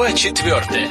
Глава 4.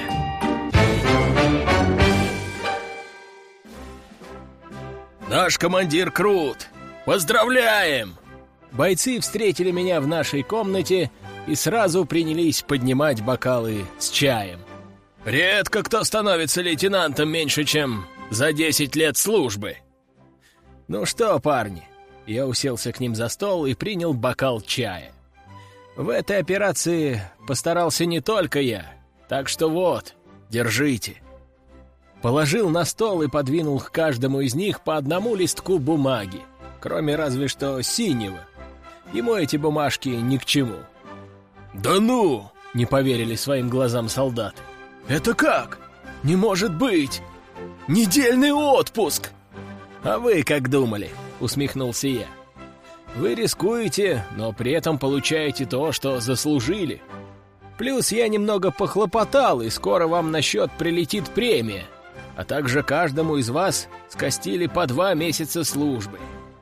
Наш командир крут! Поздравляем! Бойцы встретили меня в нашей комнате и сразу принялись поднимать бокалы с чаем. Редко кто становится лейтенантом меньше, чем за 10 лет службы. Ну что, парни, я уселся к ним за стол и принял бокал чая. В этой операции постарался не только я, так что вот, держите. Положил на стол и подвинул к каждому из них по одному листку бумаги, кроме разве что синего. Ему эти бумажки ни к чему. «Да ну!» — не поверили своим глазам солдаты. «Это как? Не может быть! Недельный отпуск!» «А вы как думали?» — усмехнулся я. «Вы рискуете, но при этом получаете то, что заслужили. Плюс я немного похлопотал, и скоро вам на счет прилетит премия, а также каждому из вас скостили по 2 месяца службы».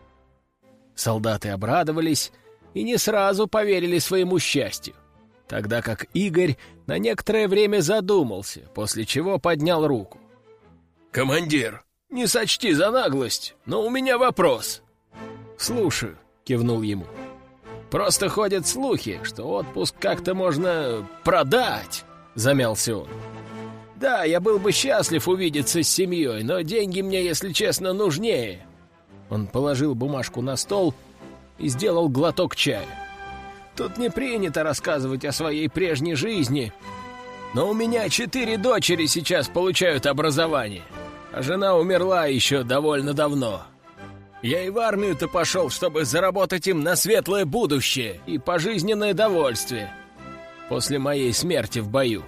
Солдаты обрадовались и не сразу поверили своему счастью, тогда как Игорь на некоторое время задумался, после чего поднял руку. «Командир, не сочти за наглость, но у меня вопрос». «Слушаю», — кивнул ему. «Просто ходят слухи, что отпуск как-то можно продать», — замялся он. «Да, я был бы счастлив увидеться с семьей, но деньги мне, если честно, нужнее». Он положил бумажку на стол и сделал глоток чая. «Тут не принято рассказывать о своей прежней жизни, но у меня 4 дочери сейчас получают образование, а жена умерла еще довольно давно. Я и в армию-то пошел, чтобы заработать им на светлое будущее и пожизненное довольствие после моей смерти в бою.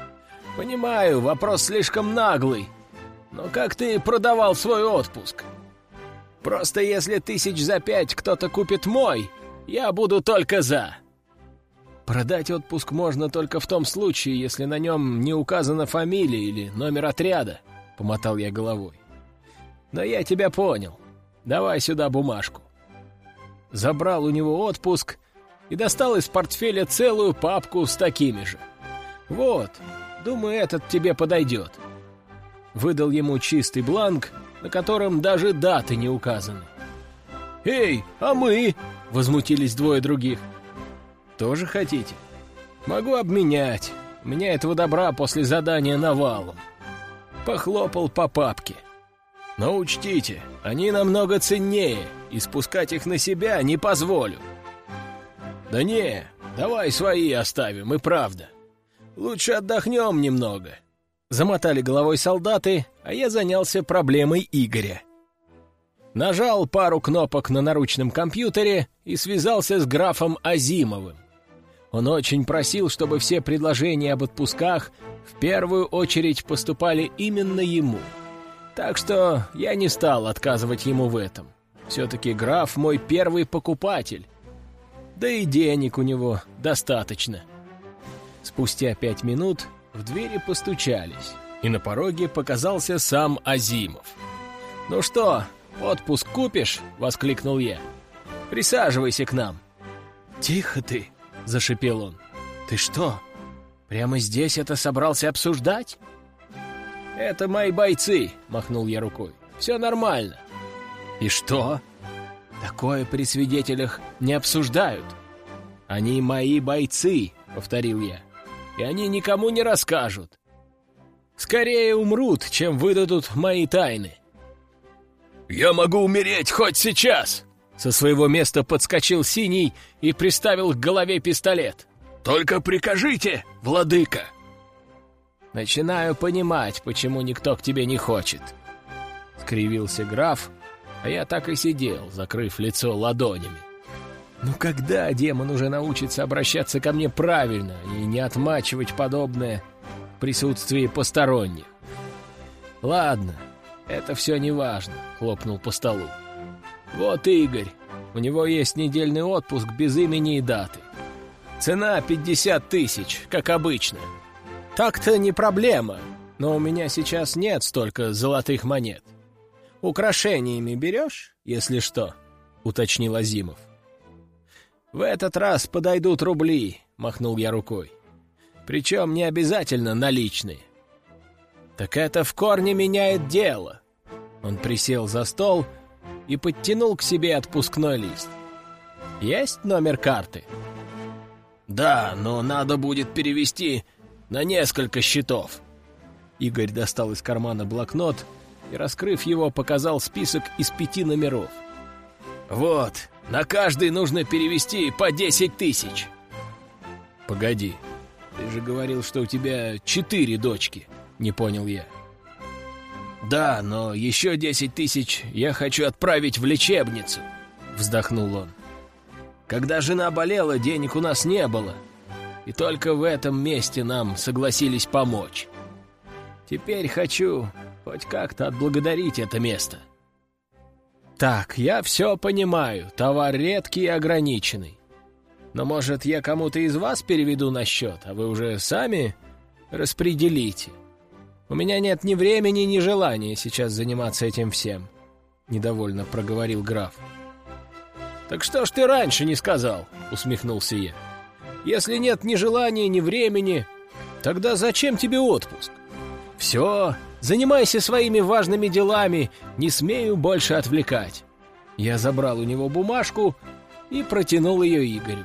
Понимаю, вопрос слишком наглый, но как ты продавал свой отпуск? Просто если 5 за 1000 кто-то купит мой, я буду только за». «Продать отпуск можно только в том случае, если на нем не указана фамилия или номер отряда», — помотал я головой. «Но я тебя понял. Давай сюда бумажку». Забрал у него отпуск и достал из портфеля целую папку с такими же. «Вот, думаю, этот тебе подойдет». Выдал ему чистый бланк, на котором даже даты не указаны. «Эй, а мы?» — возмутились 2 других. «Тоже хотите? Могу обменять. У меня этого добра после задания навалом». Похлопал по папке. «Но учтите, они намного ценнее, и спускать их на себя не позволю». «Да не, давай свои оставим, и правда. Лучше отдохнем немного». Замотали головой солдаты, а я занялся проблемой Игоря. Нажал пару кнопок на наручном компьютере и связался с графом Азимовым. Он очень просил, чтобы все предложения об отпусках в первую очередь поступали именно ему. Так что я не стал отказывать ему в этом. Все-таки граф мой первый покупатель. Да и денег у него достаточно. Спустя 5 минут в двери постучались, и на пороге показался сам Азимов. «Ну что, отпуск купишь?» — воскликнул я. «Присаживайся к нам». «Тихо ты!» — зашипел он. «Ты что, прямо здесь это собрался обсуждать?» «Это мои бойцы», — махнул я рукой. «Все нормально». «И что?» «Такое при свидетелях не обсуждают». «Они мои бойцы», — повторил я. «И они никому не расскажут. Скорее умрут, чем выдадут мои тайны». «Я могу умереть хоть сейчас!» Со своего места подскочил Синий и приставил к голове пистолет. «Только прикажите, владыка!» «Начинаю понимать, почему никто к тебе не хочет», — скривился граф, а я так и сидел, закрыв лицо ладонями. «Ну когда демон уже научится обращаться ко мне правильно и не отмачивать подобное в присутствии посторонних?» «Ладно, это все не важно», — хлопнул по столу. «Вот Игорь, у него есть недельный отпуск без имени и даты. Цена 50 000, как обычно. Так-то не проблема, но у меня сейчас нет столько золотых монет. Украшениями берешь, если что?» — уточнил Азимов. «В этот раз подойдут рубли», — махнул я рукой. Причем не обязательно наличные. Так это в корне меняет дело. Он присел за стол и подтянул к себе отпускной лист. Есть номер карты? Да, но надо будет перевести на несколько счетов. Игорь достал из кармана блокнот и, раскрыв его, показал список из 5 номеров. Вот, на каждый нужно перевести по 10 тысяч. Погоди, ты же говорил, что у тебя 4 дочки, не понял я. Да, но еще 10 тысяч я хочу отправить в лечебницу, вздохнул он. Когда жена болела, денег у нас не было, и только в этом месте нам согласились помочь. Теперь хочу хоть как-то отблагодарить это место. Так, я все понимаю, товар редкий и ограниченный. Но, может, я кому-то из вас переведу на счет, а вы уже сами распределите. У меня нет ни времени, ни желания сейчас заниматься этим всем, — недовольно проговорил граф. Так что ж ты раньше не сказал, — усмехнулся я. Если нет ни желания, ни времени, тогда зачем тебе отпуск? Все, занимайся своими важными делами, не смею больше отвлекать. Я забрал у него бумажку и протянул ее Игорю.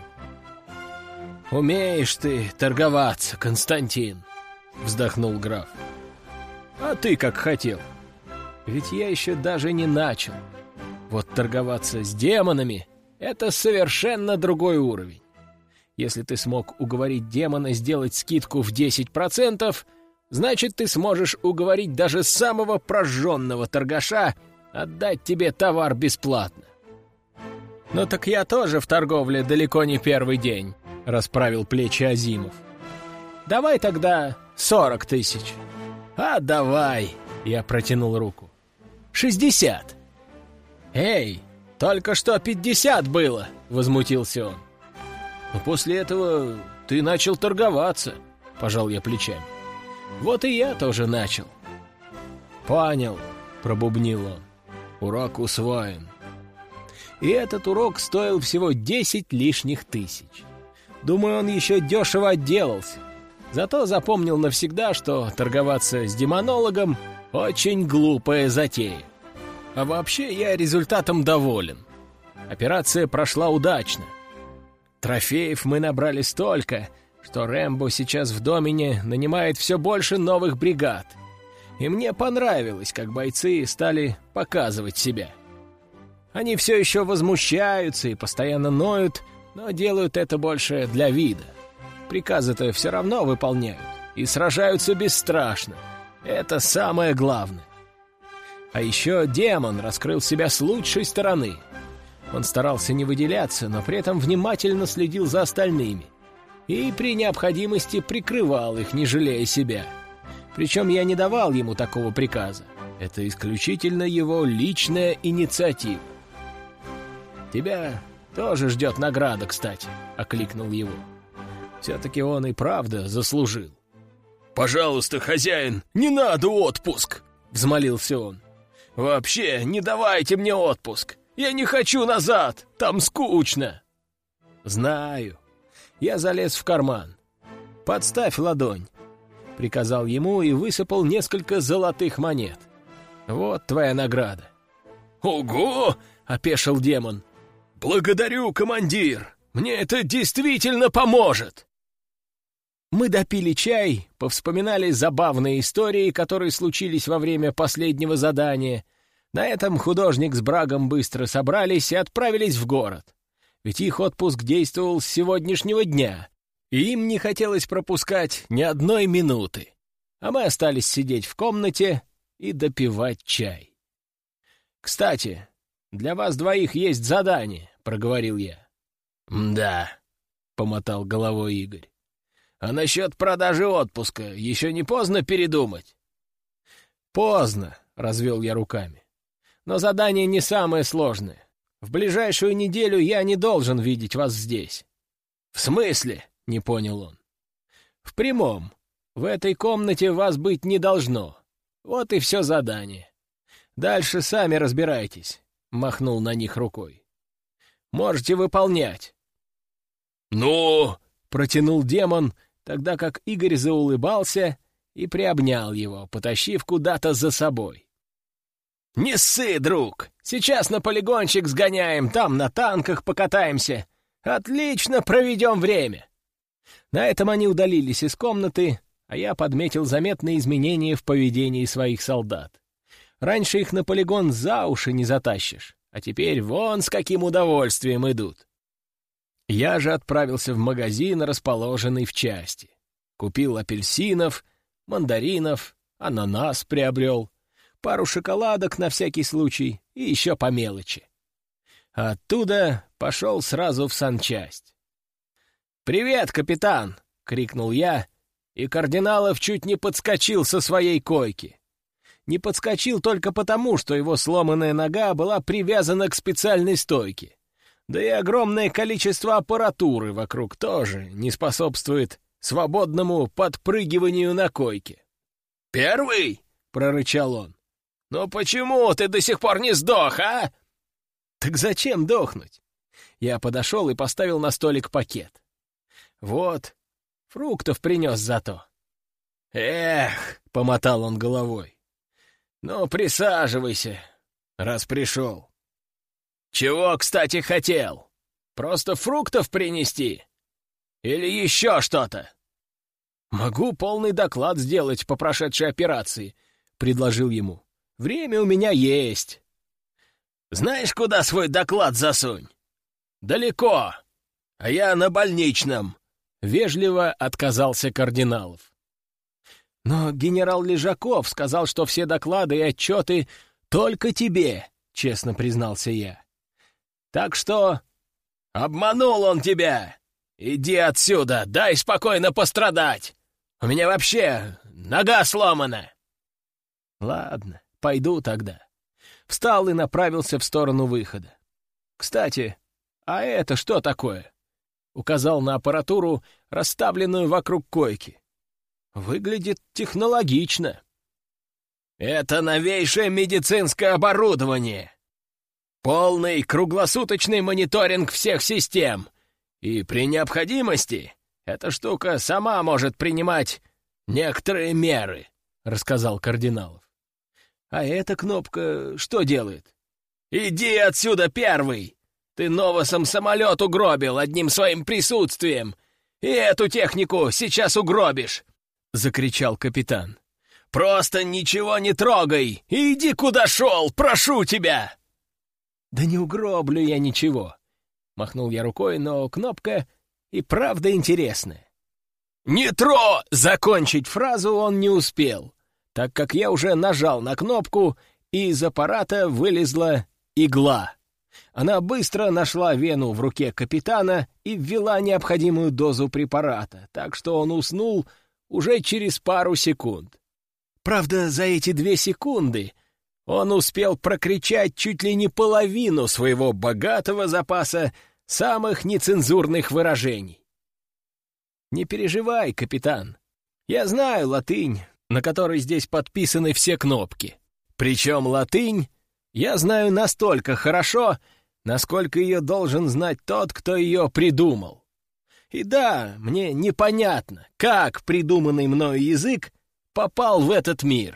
«Умеешь ты торговаться, Константин», — вздохнул граф. «А ты как хотел. Ведь я еще даже не начал. Вот торговаться с демонами — это совершенно другой уровень. Если ты смог уговорить демона сделать скидку в 10%, значит, ты сможешь уговорить даже самого прожженного торгаша отдать тебе товар бесплатно». «Ну так я тоже в торговле далеко не первый день», — расправил плечи Азимов. «Давай тогда 40 тысяч». «А давай», — я протянул руку. 60. «Эй, только что 50 было», — возмутился он. «Но после этого ты начал торговаться», — пожал я плечами. «Вот и я тоже начал». «Понял», — пробубнил он. «Урок усвоен». И этот урок стоил всего 10 лишних тысяч. Думаю, он еще дешево отделался. Зато запомнил навсегда, что торговаться с демонологом — очень глупая затея. А вообще я результатом доволен. Операция прошла удачно. Трофеев мы набрали столько, что Рэмбо сейчас в Домине нанимает все больше новых бригад. И мне понравилось, как бойцы стали показывать себя. Они все еще возмущаются и постоянно ноют, но делают это больше для вида. Приказы-то все равно выполняют и сражаются бесстрашно. Это самое главное. А еще демон раскрыл себя с лучшей стороны. Он старался не выделяться, но при этом внимательно следил за остальными и при необходимости прикрывал их, не жалея себя. Причем я не давал ему такого приказа. Это исключительно его личная инициатива. «Тебя тоже ждет награда, кстати», — окликнул его. Все-таки он и правда заслужил. «Пожалуйста, хозяин, не надо отпуск!» — взмолился он. «Вообще, не давайте мне отпуск! Я не хочу назад! Там скучно!» «Знаю». Я залез в карман. «Подставь ладонь», — приказал ему и высыпал несколько золотых монет. «Вот твоя награда». «Ого!» — опешил демон. «Благодарю, командир! Мне это действительно поможет!» Мы допили чай, повспоминали забавные истории, которые случились во время последнего задания. На этом художник с Брагом быстро собрались и отправились в город. Ведь их отпуск действовал с сегодняшнего дня, и им не хотелось пропускать ни одной минуты. А мы остались сидеть в комнате и допивать чай. «Кстати, для вас двоих есть задание», — проговорил я. «Да», — помотал головой Игорь. «А насчет продажи отпуска еще не поздно передумать?» «Поздно», — развел я руками. «Но задание не самое сложное. В ближайшую неделю я не должен видеть вас здесь». «В смысле?» — не понял он. «В прямом. В этой комнате вас быть не должно. Вот и все задание. Дальше сами разбирайтесь», — махнул на них рукой. «Можете выполнять». «Ну?» — протянул демон, тогда как Игорь заулыбался и приобнял его, потащив куда-то за собой. «Не ссы, друг! Сейчас на полигончик сгоняем, там на танках покатаемся. Отлично проведем время!» На этом они удалились из комнаты, а я подметил заметные изменения в поведении своих солдат. Раньше их на полигон за уши не затащишь, а теперь вон с каким удовольствием идут. Я же отправился в магазин, расположенный в части. Купил апельсинов, мандаринов, ананас приобрел, пару шоколадок на всякий случай и еще по мелочи. Оттуда пошел сразу в санчасть. «Привет, капитан!» — крикнул я, и Кардиналов чуть не подскочил со своей койки. Не подскочил только потому, что его сломанная нога была привязана к специальной стойке. Да и огромное количество аппаратуры вокруг тоже не способствует свободному подпрыгиванию на койке. «Первый?» — прорычал он. «Ну почему ты до сих пор не сдох, а?» «Так зачем дохнуть?» Я подошел и поставил на столик пакет. «Вот, фруктов принес зато». «Эх!» — помотал он головой. «Ну, присаживайся, раз пришел». «Чего, кстати, хотел? Просто фруктов принести? Или еще что-то?» «Могу полный доклад сделать по прошедшей операции», — предложил ему. «Время у меня есть». «Знаешь, куда свой доклад засунь? Далеко, а я на больничном», — вежливо отказался Кардиналов. «Но генерал Лежаков сказал, что все доклады и отчеты только тебе», — честно признался я. «Так что...» «Обманул он тебя! Иди отсюда, дай спокойно пострадать! У меня вообще нога сломана!» «Ладно, пойду тогда». Встал и направился в сторону выхода. «Кстати, а это что такое?» Указал на аппаратуру, расставленную вокруг койки. «Выглядит технологично». «Это новейшее медицинское оборудование. Полный круглосуточный мониторинг всех систем. И при необходимости эта штука сама может принимать некоторые меры», — рассказал Кардиналов. «А эта кнопка что делает?» «Иди отсюда первый! Ты новосом самолет угробил одним своим присутствием, и эту технику сейчас угробишь!» — закричал капитан. «Просто ничего не трогай и иди куда шел, прошу тебя!» «Да не угроблю я ничего», — махнул я рукой, но кнопка и правда интересная. Закончить фразу он не успел, так как я уже нажал на кнопку, и из аппарата вылезла игла. Она быстро нашла вену в руке капитана и ввела необходимую дозу препарата, так что он уснул уже через пару секунд. Правда, за эти 2 секунды он успел прокричать чуть ли не половину своего богатого запаса самых нецензурных выражений. «Не переживай, капитан. Я знаю латынь, на которой здесь подписаны все кнопки. Причем латынь я знаю настолько хорошо, насколько ее должен знать тот, кто ее придумал. И да, мне непонятно, как придуманный мною язык попал в этот мир.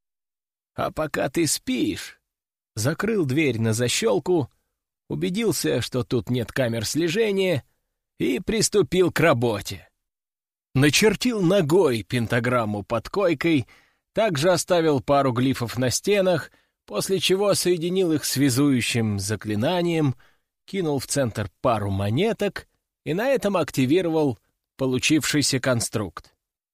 А пока ты спишь...» Закрыл дверь на защелку, убедился, что тут нет камер слежения, и приступил к работе. Начертил ногой пентаграмму под койкой, также оставил пару глифов на стенах, после чего соединил их связующим заклинанием, кинул в центр пару монеток и на этом активировал получившийся конструкт.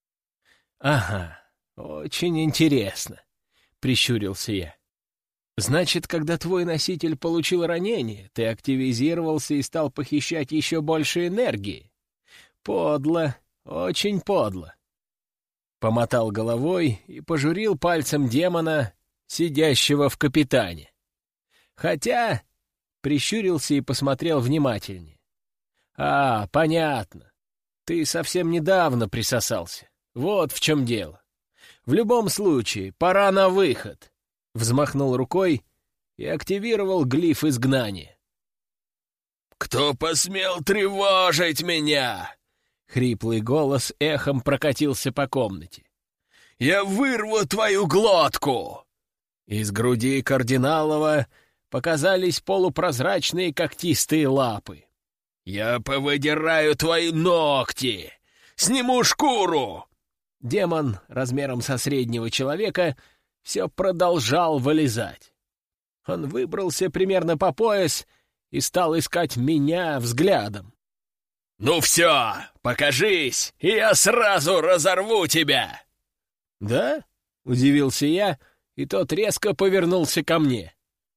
«Ага, очень интересно», — прищурился я. «Значит, когда твой носитель получил ранение, ты активизировался и стал похищать еще больше энергии? Подло, очень подло». Помотал головой и пожурил пальцем демона, сидящего в капитане. Хотя прищурился и посмотрел внимательнее. «А, понятно. Ты совсем недавно присосался. Вот в чем дело. В любом случае, пора на выход». Взмахнул рукой и активировал глиф изгнания. «Кто посмел тревожить меня?» — Хриплый голос эхом прокатился по комнате. «Я вырву твою глотку!» Из груди Кардиналова показались полупрозрачные когтистые лапы. «Я повыдираю твои ногти! Сниму шкуру!» Демон размером со среднего человека все продолжал вылезать. Он выбрался примерно по пояс и стал искать меня взглядом. «Ну все, покажись, и я сразу разорву тебя!» «Да?» — удивился я, и тот резко повернулся ко мне.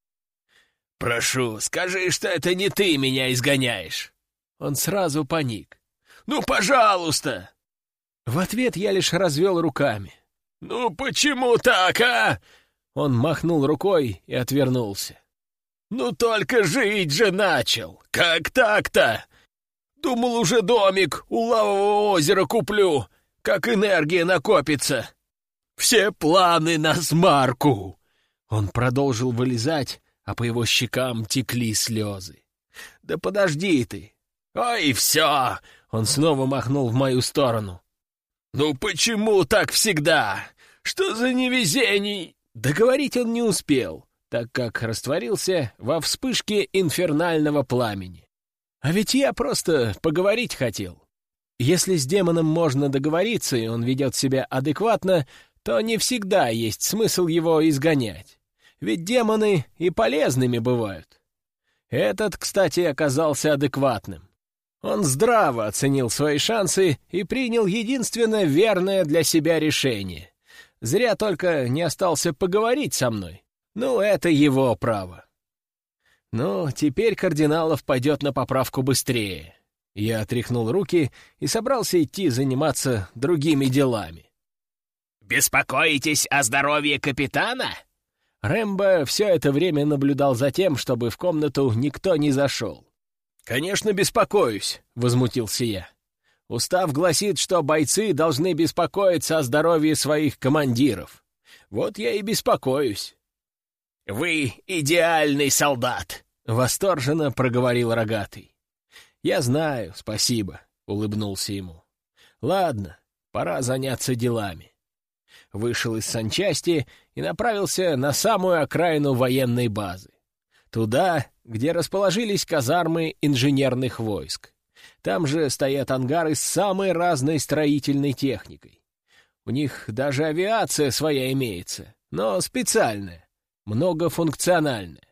«Прошу, скажи, что это не ты меня изгоняешь!» Он сразу паник. «Ну, пожалуйста!» В ответ я лишь развел руками. «Ну почему так, а?» Он махнул рукой и отвернулся. «Ну только жить же начал! Как так-то? Думал, уже домик у лавового озера куплю, как энергия накопится. Все планы на смарку!» Он продолжил вылезать, а по его щекам текли слезы. «Да подожди ты!» «Ой, все!» Он снова махнул в мою сторону. «Ну почему так всегда? Что за невезение?» Договорить он не успел, так как растворился во вспышке инфернального пламени. А ведь я просто поговорить хотел. Если с демоном можно договориться, и он ведет себя адекватно, то не всегда есть смысл его изгонять. Ведь демоны и полезными бывают. Этот, кстати, оказался адекватным. Он здраво оценил свои шансы и принял единственно верное для себя решение. Зря только не остался поговорить со мной. Ну, это его право. Ну, теперь Кардиналов пойдет на поправку быстрее. Я отряхнул руки и собрался идти заниматься другими делами. «Беспокоитесь о здоровье капитана?» Рэмбо все это время наблюдал за тем, чтобы в комнату никто не зашел. «Конечно, беспокоюсь», — возмутился я. «Устав гласит, что бойцы должны беспокоиться о здоровье своих командиров. Вот я и беспокоюсь». «Вы идеальный солдат», — восторженно проговорил Рогатый. «Я знаю, спасибо», — улыбнулся ему. «Ладно, пора заняться делами». Вышел из санчасти и направился на самую окраину военной базы. Туда, где расположились казармы инженерных войск. Там же стоят ангары с самой разной строительной техникой. У них даже авиация своя имеется, но специальная, многофункциональная.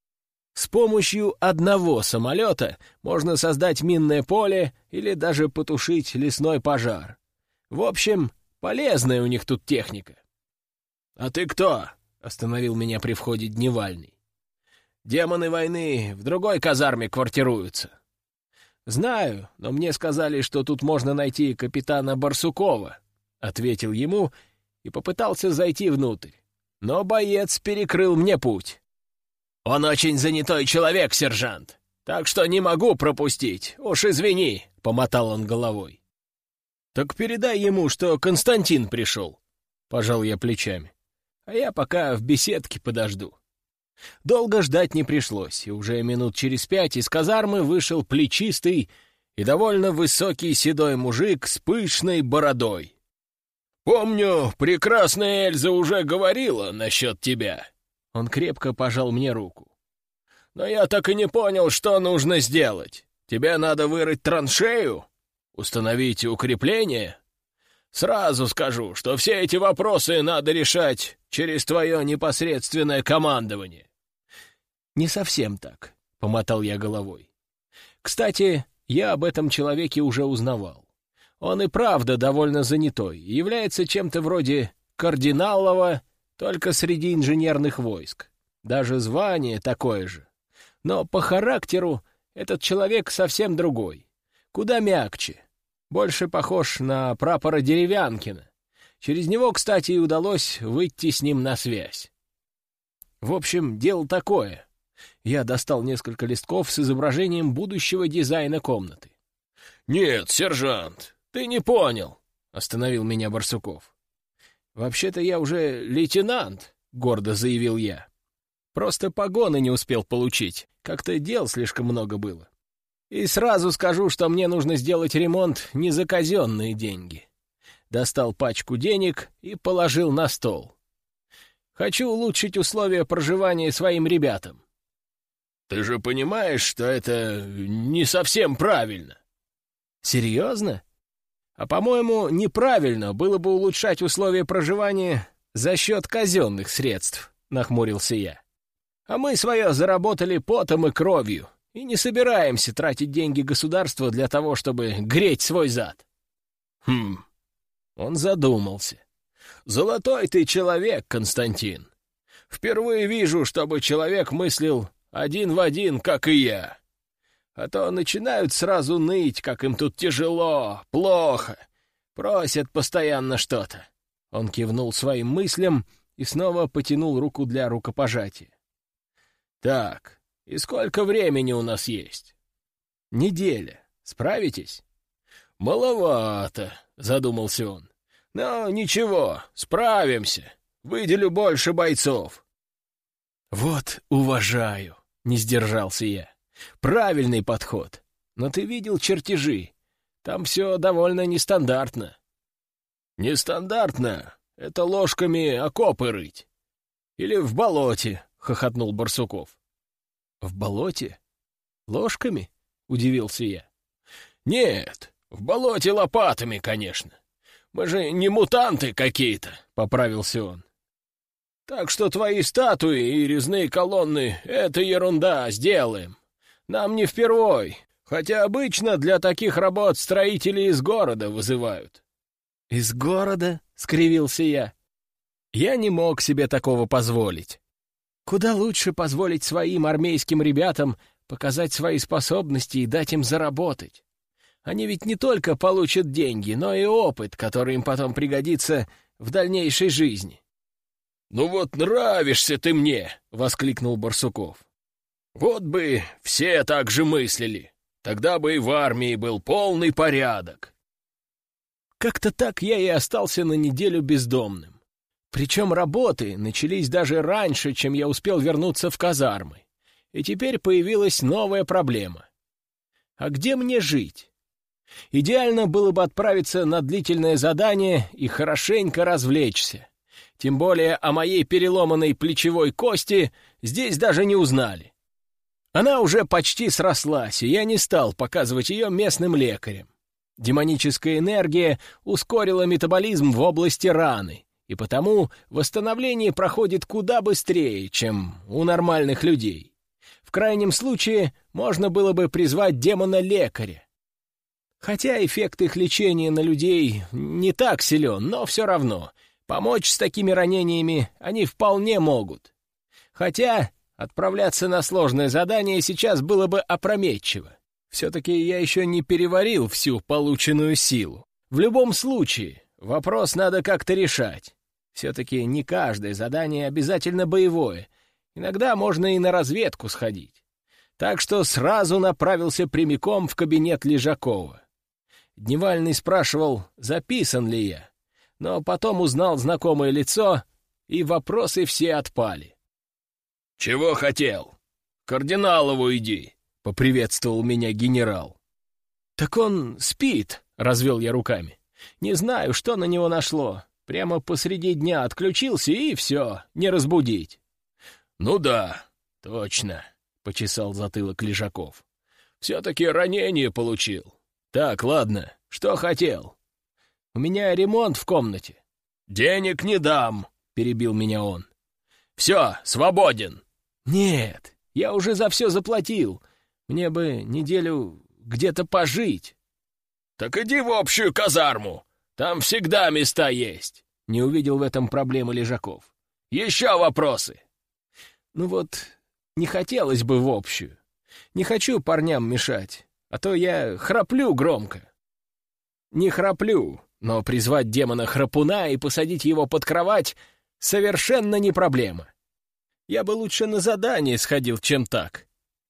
С помощью одного самолета можно создать минное поле или даже потушить лесной пожар. В общем, полезная у них тут техника. «А ты кто?» — остановил меня при входе Дневальный. «Демоны войны в другой казарме квартируются». «Знаю, но мне сказали, что тут можно найти капитана Барсукова», — ответил ему и попытался зайти внутрь. Но боец перекрыл мне путь. «Он очень занятой человек, сержант, так что не могу пропустить, уж извини», — помотал он головой. «Так передай ему, что Константин пришел», — пожал я плечами. «А я пока в беседке подожду». Долго ждать не пришлось, и уже минут через 5 из казармы вышел плечистый и довольно высокий седой мужик с пышной бородой. «Помню, прекрасная Эльза уже говорила насчет тебя». Он крепко пожал мне руку. «Но я так и не понял, что нужно сделать. Тебе надо вырыть траншею? Установить укрепление? Сразу скажу, что все эти вопросы надо решать через твое непосредственное командование». «Не совсем так», — помотал я головой. «Кстати, я об этом человеке уже узнавал. Он и правда довольно занятой, является чем-то вроде Кардиналова, только среди инженерных войск. Даже звание такое же. Но по характеру этот человек совсем другой, куда мягче, больше похож на прапора Деревянкина. Через него, кстати, и удалось выйти с ним на связь. В общем, дело такое». Я достал несколько листков с изображением будущего дизайна комнаты. «Нет, сержант, ты не понял», — остановил меня Барсуков. «Вообще-то я уже лейтенант», — гордо заявил я. «Просто погоны не успел получить, как-то дел слишком много было». И сразу скажу, что мне нужно сделать ремонт не за казенные деньги. Достал пачку денег и положил на стол. Хочу улучшить условия проживания своим ребятам. Ты же понимаешь, что это не совсем правильно. Серьезно? А по-моему, неправильно было бы улучшать условия проживания за счет казенных средств, нахмурился я. А мы свое заработали потом и кровью, и не собираемся тратить деньги государства для того, чтобы греть свой зад. Он задумался. Золотой ты человек, Константин. Впервые вижу, чтобы человек мыслил один в один, как и я. А то начинают сразу ныть, как им тут тяжело, плохо. Просят постоянно что-то. Он кивнул своим мыслям и снова потянул руку для рукопожатия. Так, и сколько времени у нас есть? Неделя. Справитесь? Маловато, задумался он. Но ничего, справимся. Выделю больше бойцов. Вот уважаю, не сдержался я. Правильный подход. Но ты видел чертежи. Там все довольно нестандартно. Нестандартно? Это ложками окопы рыть. Или в болоте, хохотнул Барсуков. В болоте? Ложками? Удивился я. Нет, в болоте лопатами, конечно. Мы же не мутанты какие-то, поправился он. Так что твои статуи и резные колонны — это ерунда, сделаем. Нам не впервой, хотя обычно для таких работ строители из города вызывают. Из города? — скривился я. Я не мог себе такого позволить. Куда лучше позволить своим армейским ребятам показать свои способности и дать им заработать. Они ведь не только получат деньги, но и опыт, который им потом пригодится в дальнейшей жизни. «Ну вот нравишься ты мне!» — воскликнул Барсуков. «Вот бы все так же мыслили. Тогда бы и в армии был полный порядок». Как-то так я и остался на неделю бездомным. Причем работы начались даже раньше, чем я успел вернуться в казармы. И теперь появилась новая проблема. А где мне жить? Идеально было бы отправиться на длительное задание и хорошенько развлечься. Тем более о моей переломанной плечевой кости здесь даже не узнали. Она уже почти срослась, и я не стал показывать ее местным лекарям. Демоническая энергия ускорила метаболизм в области раны, и потому восстановление проходит куда быстрее, чем у нормальных людей. В крайнем случае можно было бы призвать демона-лекаря. Хотя эффект их лечения на людей не так силен, но все равно помочь с такими ранениями они вполне могут. Хотя отправляться на сложное задание сейчас было бы опрометчиво. Все-таки я еще не переварил всю полученную силу. В любом случае, вопрос надо как-то решать. Все-таки не каждое задание обязательно боевое. Иногда можно и на разведку сходить. Так что сразу направился прямиком в кабинет Лежакова. Дневальный спрашивал, записан ли я, но потом узнал знакомое лицо, и вопросы все отпали. «Чего хотел? К кардиналову иди», — поприветствовал меня генерал. «Так он спит», — развел я руками. «Не знаю, что на него нашло. Прямо посреди дня отключился, и все, не разбудить». «Ну да, точно», — почесал затылок Лежаков. «Все-таки ранение получил. Так, ладно, что хотел?» «У меня ремонт в комнате». «Денег не дам», — перебил меня он. «Все, свободен». «Нет, я уже за все заплатил. Мне бы неделю где-то пожить». «Так иди в общую казарму. Там всегда места есть», — не увидел в этом проблемы Лежаков. «Еще вопросы?» «Ну вот, не хотелось бы в общую. Не хочу парням мешать, а то я храплю громко». «Не храплю, но призвать демона-храпуна и посадить его под кровать совершенно не проблема. Я бы лучше на задание сходил, чем так».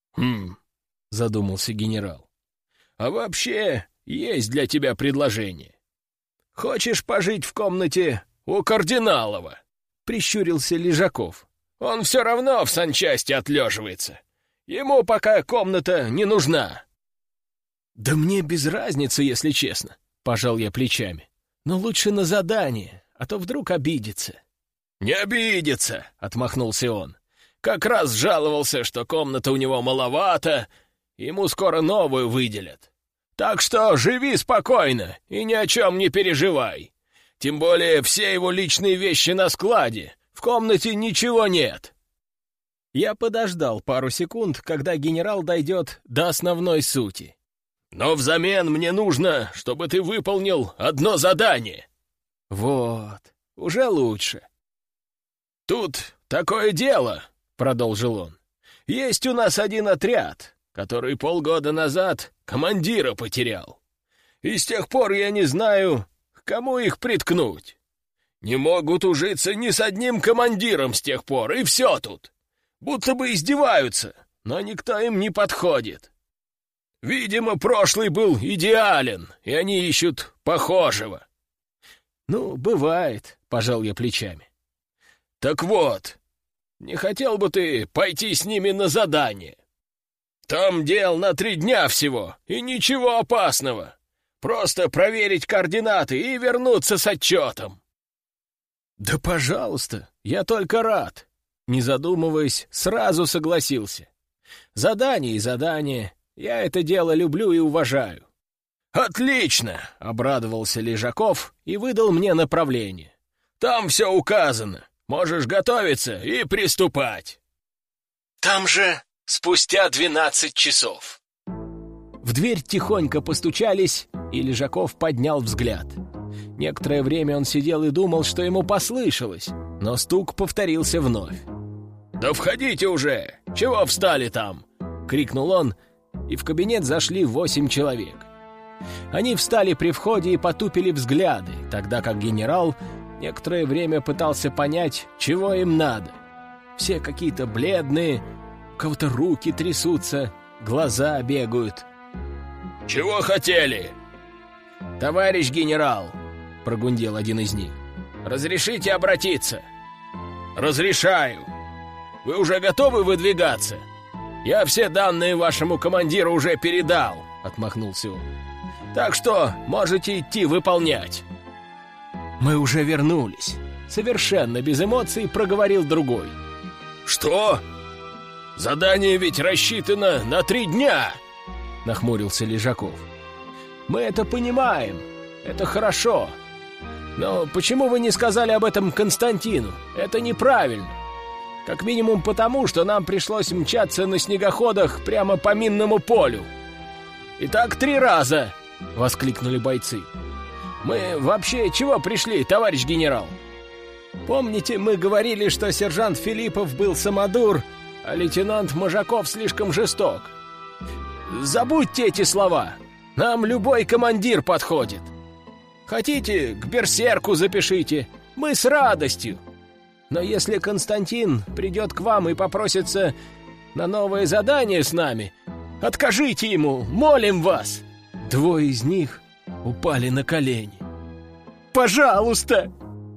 Задумался генерал. «А вообще есть для тебя предложение. Хочешь пожить в комнате у Кардиналова?» Прищурился Лежаков. «Он все равно в санчасти отлеживается. Ему пока комната не нужна». «Да мне без разницы, если честно», — пожал я плечами. «Но лучше на задание, а то вдруг обидится». «Не обидится», — отмахнулся он. «Как раз жаловался, что комната у него маловато, ему скоро новую выделят. Так что живи спокойно и ни о чем не переживай. Тем более все его личные вещи на складе, в комнате ничего нет». Я подождал пару секунд, когда генерал дойдет до основной сути. «Но взамен мне нужно, чтобы ты выполнил одно задание». «Вот, уже лучше». «Тут такое дело», — продолжил он. «Есть у нас один отряд, который полгода назад командира потерял. И с тех пор я не знаю, к кому их приткнуть. Не могут ужиться ни с одним командиром с тех пор, и все тут. Будто бы издеваются, но никто им не подходит. Видимо, прошлый был идеален, и они ищут похожего». «Ну, бывает», — пожал я плечами. «Так вот, не хотел бы ты пойти с ними на задание? Там дел на 3 дня всего, и ничего опасного. Просто проверить координаты и вернуться с отчетом». «Да пожалуйста, я только рад». Не задумываясь, сразу согласился. Задание и задание, я это дело люблю и уважаю. «Отлично!» — обрадовался Лежаков и выдал мне направление. «Там все указано, можешь готовиться и приступать». Там же спустя 12 часов. В дверь тихонько постучались, и Лежаков поднял взгляд. Некоторое время он сидел и думал, что ему послышалось, но стук повторился вновь. «Да входите уже! Чего встали там?» — крикнул он, и в кабинет зашли 8 человек. Они встали при входе и потупили взгляды, тогда как генерал некоторое время пытался понять, чего им надо. Все какие-то бледные, у кого-то руки трясутся, глаза бегают. «Чего хотели?» «Товарищ генерал», — прогундел один из них, — «разрешите обратиться?» «Разрешаю. Вы уже готовы выдвигаться? Я все данные вашему командиру уже передал», — отмахнулся он. «Так что можете идти выполнять». «Мы уже вернулись», — совершенно без эмоций проговорил другой. «Что? Задание ведь рассчитано на 3 дня», — нахмурился Лежаков. «Мы это понимаем, это хорошо. Но почему вы не сказали об этом Константину? Это неправильно. Как минимум потому, что нам пришлось мчаться на снегоходах прямо по минному полю». «И так 3 раза!» — воскликнули бойцы. «Мы вообще чего пришли, товарищ генерал? Помните, мы говорили, что сержант Филиппов был самодур, а лейтенант Можаков слишком жесток? Забудьте эти слова. Нам любой командир подходит. Хотите, к берсерку запишите. Мы с радостью. Но если Константин придет к вам и попросится на новое задание с нами, откажите ему, молим вас». 2 из них упали на колени. «Пожалуйста!»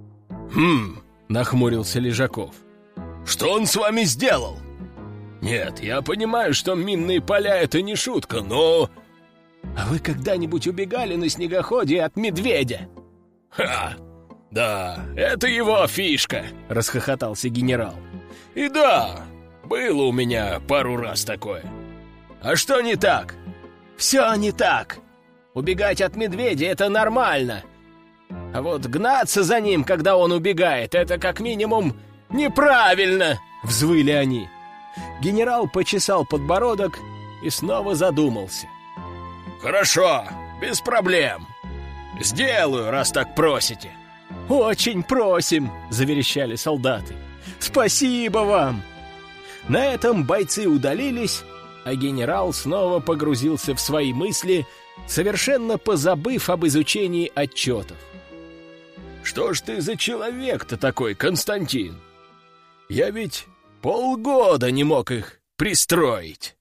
нахмурился Лежаков. «Что он с вами сделал? Нет, я понимаю, что минные поля — это не шутка, но...» «А вы когда-нибудь убегали на снегоходе от медведя?» «Ха! Да, это его фишка!» — расхохотался генерал. «И да, было у меня пару раз такое. А что не так?» «Все не так. Убегать от медведя — это нормально. А вот гнаться за ним, когда он убегает, это как минимум неправильно!» — взвыли они. Генерал почесал подбородок и снова задумался. «Хорошо, без проблем. Сделаю, раз так просите». «Очень просим!» — заверещали солдаты. «Спасибо вам!» На этом бойцы удалились, а генерал снова погрузился в свои мысли, совершенно позабыв об изучении отчетов. «Что ж ты за человек-то такой, Константин? Я ведь полгода не мог их пристроить».